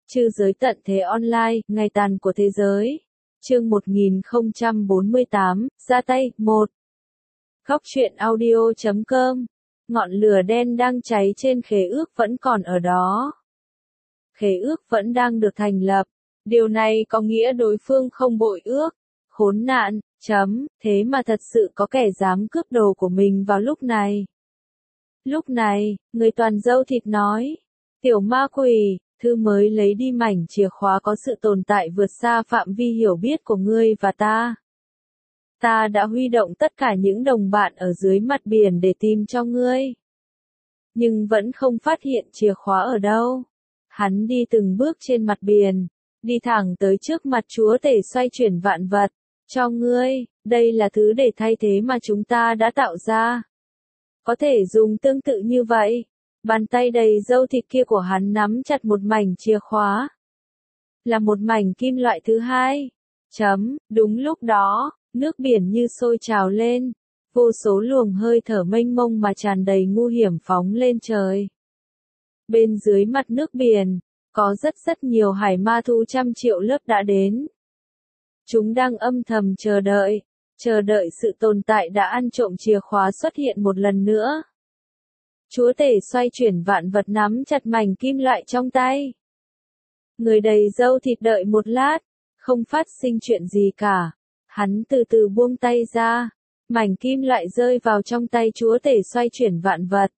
Trư giới tận thế online, ngày tàn của thế giới. Chương 1048, ra tay, 1. Góc truyện audio.com. Ngọn lửa đen đang cháy trên khế ước vẫn còn ở đó. Khế ước vẫn đang được thành lập. Điều này có nghĩa đối phương không bội ước. Khốn nạn, thế mà thật sự có kẻ dám cướp đồ của mình vào lúc này. Lúc này, người toàn dâu thịt nói. Tiểu ma quỷ, thư mới lấy đi mảnh chìa khóa có sự tồn tại vượt xa phạm vi hiểu biết của ngươi và ta. Ta đã huy động tất cả những đồng bạn ở dưới mặt biển để tìm cho ngươi. Nhưng vẫn không phát hiện chìa khóa ở đâu. Hắn đi từng bước trên mặt biển, đi thẳng tới trước mặt Chúa Tể xoay chuyển vạn vật. Cho ngươi, đây là thứ để thay thế mà chúng ta đã tạo ra. Có thể dùng tương tự như vậy. Bàn tay đầy râu thịt kia của hắn nắm chặt một mảnh chìa khóa. Là một mảnh kim loại thứ hai. Đúng lúc đó, nước biển như sôi trào lên. Vô số luồng hơi thở mênh mông mà tràn đầy ngu hiểm phóng lên trời. Bên dưới mặt nước biển, có rất nhiều hải ma thú trăm triệu lớp đã đến. Chúng đang âm thầm chờ đợi sự tồn tại đã ăn trộm chìa khóa xuất hiện một lần nữa. Chúa Tể xoay chuyển vạn vật nắm chặt mảnh kim loại trong tay. Người đầy râu thịt đợi một lát, không phát sinh chuyện gì cả. Hắn từ từ buông tay ra, mảnh kim loại rơi vào trong tay Chúa Tể xoay chuyển vạn vật.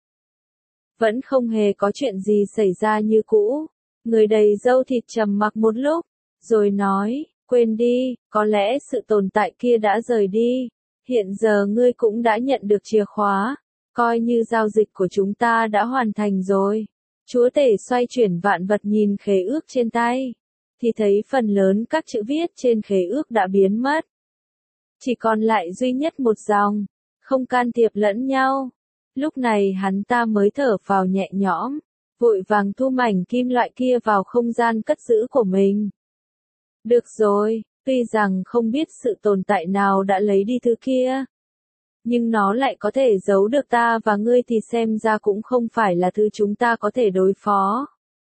Vẫn không hề có chuyện gì xảy ra như cũ. Người đầy râu thịt trầm mặc một lúc, rồi nói, quên đi, có lẽ sự tồn tại kia đã rời đi. Hiện giờ ngươi cũng đã nhận được chìa khóa. Coi như giao dịch của chúng ta đã hoàn thành rồi. Chúa Tể xoay chuyển vạn vật nhìn khế ước trên tay. Thì thấy phần lớn các chữ viết trên khế ước đã biến mất. Chỉ còn lại duy nhất một dòng. Không can thiệp lẫn nhau. Lúc này hắn ta mới thở phào nhẹ nhõm. Vội vàng thu mảnh kim loại kia vào không gian cất giữ của mình. Được rồi, tuy rằng không biết sự tồn tại nào đã lấy đi thứ kia. Nhưng nó lại có thể giấu được ta và ngươi thì xem ra cũng không phải là thứ chúng ta có thể đối phó.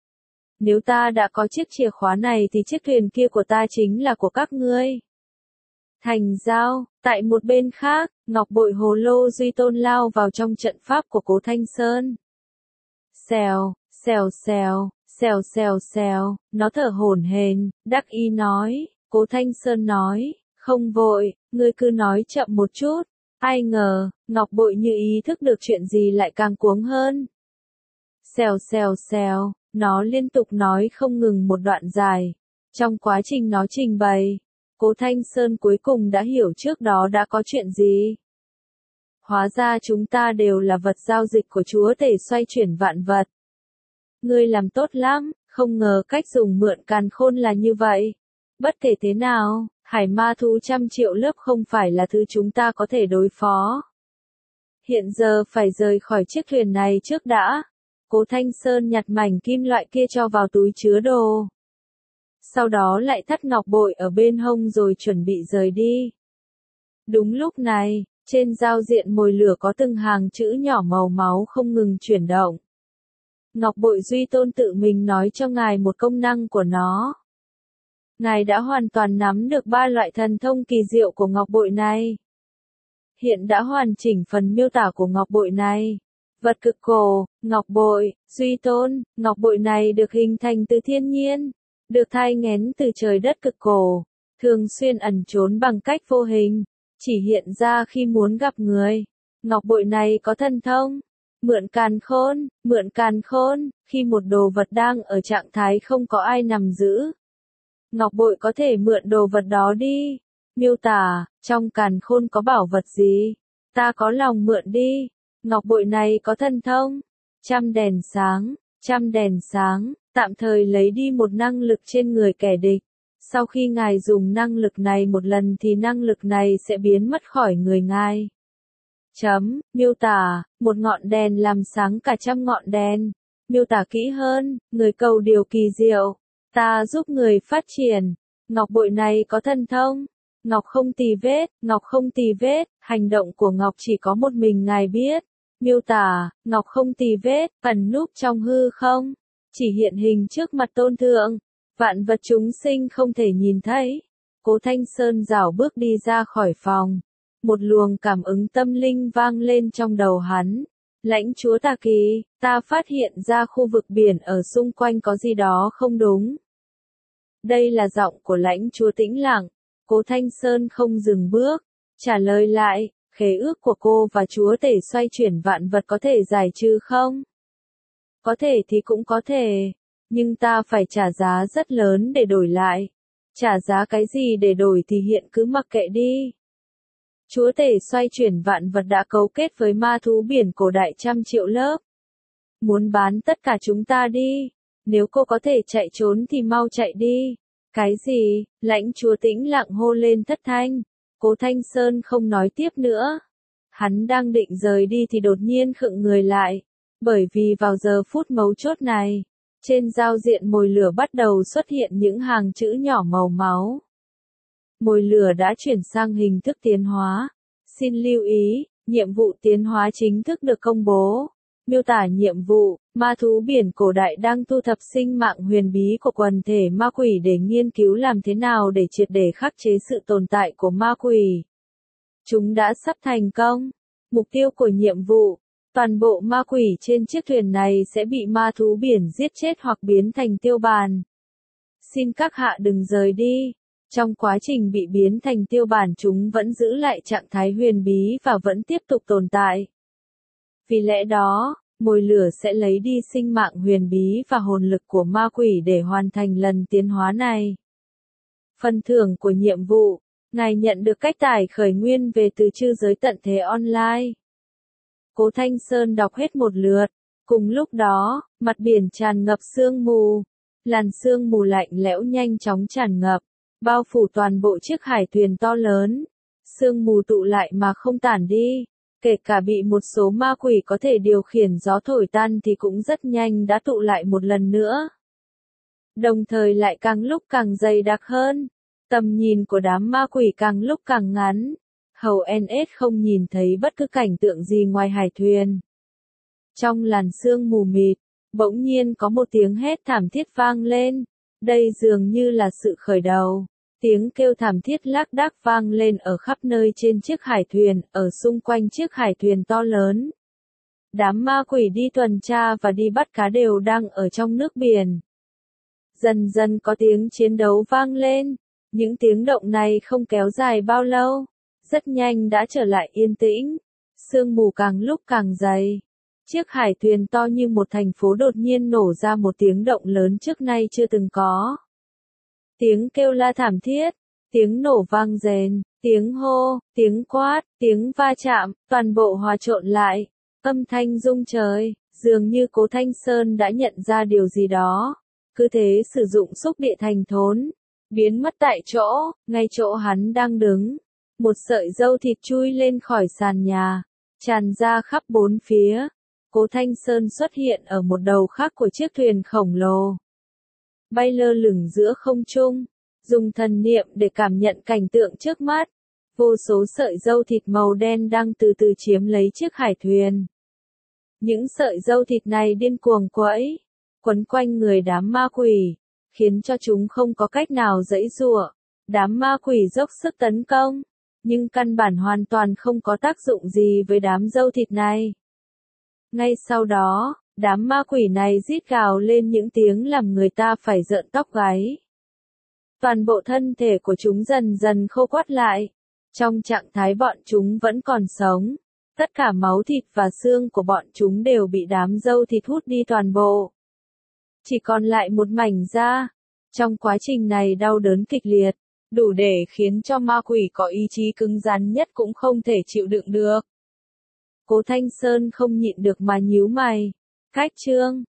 Nếu ta đã có chiếc chìa khóa này thì chiếc thuyền kia của ta chính là của các ngươi. Thành giao, tại một bên khác, ngọc bội hồ lô Duy Tôn lao vào trong trận pháp của Cố Thanh Sơn. Xèo, nó thở hổn hển, đắc ý nói, Cố Thanh Sơn nói, không vội, ngươi cứ nói chậm một chút. Ai ngờ, ngọc bội như ý thức được chuyện gì lại càng cuống hơn. Xèo, nó liên tục nói không ngừng một đoạn dài. Trong quá trình nó trình bày, Cố Thanh Sơn cuối cùng đã hiểu trước đó đã có chuyện gì. Hóa ra chúng ta đều là vật giao dịch của Chúa Tể xoay chuyển vạn vật. Ngươi làm tốt lắm, không ngờ cách dùng mượn càn khôn là như vậy. Bất kể thế nào, hải ma thú trăm triệu lớp không phải là thứ chúng ta có thể đối phó. Hiện giờ phải rời khỏi chiếc thuyền này trước đã. Cố Thanh Sơn nhặt mảnh kim loại kia cho vào túi chứa đồ. Sau đó lại thắt ngọc bội ở bên hông rồi chuẩn bị rời đi. Đúng lúc này, trên giao diện mồi lửa có từng hàng chữ nhỏ màu máu không ngừng chuyển động. Ngọc bội Duy Tôn tự mình nói cho ngài một công năng của nó. Ngài đã hoàn toàn nắm được 3 loại thần thông kỳ diệu của ngọc bội này. Hiện đã hoàn chỉnh phần miêu tả của ngọc bội này. Vật cực cổ, ngọc bội, Duy Tôn, ngọc bội này được hình thành từ thiên nhiên, được thai nghén từ trời đất cực cổ, thường xuyên ẩn trốn bằng cách vô hình, chỉ hiện ra khi muốn gặp người. Ngọc bội này có thần thông, mượn càn khôn, khi một đồ vật đang ở trạng thái không có ai nắm giữ. Ngọc bội có thể mượn đồ vật đó đi. Miêu tả, trong càn khôn có bảo vật gì? Ta có lòng mượn đi. Ngọc bội này có thần thông. Trăm đèn sáng, tạm thời lấy đi một năng lực trên người kẻ địch. Sau khi ngài dùng năng lực này một lần thì năng lực này sẽ biến mất khỏi người ngài. Miêu tả, một ngọn đèn làm sáng cả trăm ngọn đèn. Miêu tả kỹ hơn, người cầu điều kỳ diệu. Ta giúp người phát triển. Ngọc bội này có thần thông. Ngọc không tì vết, hành động của Ngọc chỉ có một mình ngài biết. Miêu tả, Ngọc không tì vết, ẩn núp trong hư không. Chỉ hiện hình trước mặt tôn thượng. Vạn vật chúng sinh không thể nhìn thấy. Cố Thanh Sơn rảo bước đi ra khỏi phòng. Một luồng cảm ứng tâm linh vang lên trong đầu hắn. Lãnh chúa Tà Kỳ, ta phát hiện ra khu vực biển ở xung quanh có gì đó không đúng. Đây là giọng của lãnh chúa tĩnh lặng. Cố Thanh Sơn không dừng bước, trả lời lại, khế ước của cô và chúa tể xoay chuyển vạn vật có thể giải trừ không? Có thể thì cũng có thể, nhưng ta phải trả giá rất lớn để đổi lại. Trả giá cái gì để đổi thì hiện cứ mặc kệ đi. Chúa tể xoay chuyển vạn vật đã cấu kết với ma thú biển cổ đại trăm triệu lớp. Muốn bán tất cả chúng ta đi. Nếu cô có thể chạy trốn thì mau chạy đi. Cái gì? Lãnh chúa tĩnh lặng hô lên thất thanh. Cố Thanh Sơn không nói tiếp nữa. Hắn đang định rời đi thì đột nhiên khựng người lại. Bởi vì vào giờ phút mấu chốt này, trên giao diện mồi lửa bắt đầu xuất hiện những hàng chữ nhỏ màu máu. Mồi lửa đã chuyển sang hình thức tiến hóa. Xin lưu ý, nhiệm vụ tiến hóa chính thức được công bố. Miêu tả nhiệm vụ, ma thú biển cổ đại đang thu thập sinh mạng huyền bí của quần thể ma quỷ để nghiên cứu làm thế nào để triệt để khắc chế sự tồn tại của ma quỷ. Chúng đã sắp thành công. Mục tiêu của nhiệm vụ, toàn bộ ma quỷ trên chiếc thuyền này sẽ bị ma thú biển giết chết hoặc biến thành tiêu bản. Xin các hạ đừng rời đi. Trong quá trình bị biến thành tiêu bản chúng vẫn giữ lại trạng thái huyền bí và vẫn tiếp tục tồn tại. Vì lẽ đó, mồi lửa sẽ lấy đi sinh mạng huyền bí và hồn lực của ma quỷ để hoàn thành lần tiến hóa này. Phần thưởng của nhiệm vụ, ngài nhận được cách tải khởi nguyên về từ chư giới tận thế online. Cố Thanh Sơn đọc hết một lượt. Cùng lúc đó, mặt biển tràn ngập sương mù. Làn sương mù lạnh lẽo nhanh chóng tràn ngập, bao phủ toàn bộ chiếc hải thuyền to lớn. Sương mù tụ lại mà không tản đi. Kể cả bị một số ma quỷ có thể điều khiển gió thổi tan thì cũng rất nhanh đã tụ lại một lần nữa. Đồng thời lại càng lúc càng dày đặc hơn. Tầm nhìn của đám ma quỷ càng lúc càng ngắn. Hầu NS không nhìn thấy bất cứ cảnh tượng gì ngoài hải thuyền. Trong làn sương mù mịt, bỗng nhiên có một tiếng hét thảm thiết vang lên. Đây dường như là sự khởi đầu. Tiếng kêu thảm thiết lác đác vang lên ở khắp nơi trên chiếc hải thuyền, ở xung quanh chiếc hải thuyền to lớn. Đám ma quỷ đi tuần tra và đi bắt cá đều đang ở trong nước biển. Dần dần có tiếng chiến đấu vang lên. Những tiếng động này không kéo dài bao lâu. Rất nhanh đã trở lại yên tĩnh. Sương mù càng lúc càng dày. Chiếc hải thuyền to như một thành phố đột nhiên nổ ra một tiếng động lớn trước nay chưa từng có. Tiếng kêu la thảm thiết, tiếng nổ vang rền, tiếng hô, tiếng quát, tiếng va chạm, toàn bộ hòa trộn lại. Âm thanh rung trời, dường như Cố Thanh Sơn đã nhận ra điều gì đó. Cứ thế sử dụng xúc địa thành thốn, biến mất tại chỗ, ngay chỗ hắn đang đứng. Một sợi râu thịt chui lên khỏi sàn nhà, tràn ra khắp bốn phía. Cố Thanh Sơn xuất hiện ở một đầu khác của chiếc thuyền khổng lồ. Bay lơ lửng giữa không trung, dùng thần niệm để cảm nhận cảnh tượng trước mắt. Vô số sợi râu thịt màu đen đang từ từ chiếm lấy chiếc hải thuyền. Những sợi râu thịt này điên cuồng quẫy, quấn quanh người đám ma quỷ, khiến cho chúng không có cách nào giãy giụa. Đám ma quỷ dốc sức tấn công, nhưng căn bản hoàn toàn không có tác dụng gì với đám râu thịt này. Ngay sau đó, đám ma quỷ này rít gào lên những tiếng làm người ta phải rợn tóc gáy. Toàn bộ thân thể của chúng dần dần khô quắt lại. Trong trạng thái bọn chúng vẫn còn sống. Tất cả máu thịt và xương của bọn chúng đều bị đám râu thịt hút đi toàn bộ. Chỉ còn lại một mảnh da. Trong quá trình này đau đớn kịch liệt, đủ để khiến cho ma quỷ có ý chí cứng rắn nhất cũng không thể chịu đựng được. Cố Thanh Sơn không nhịn được mà nhíu mày. Cách chương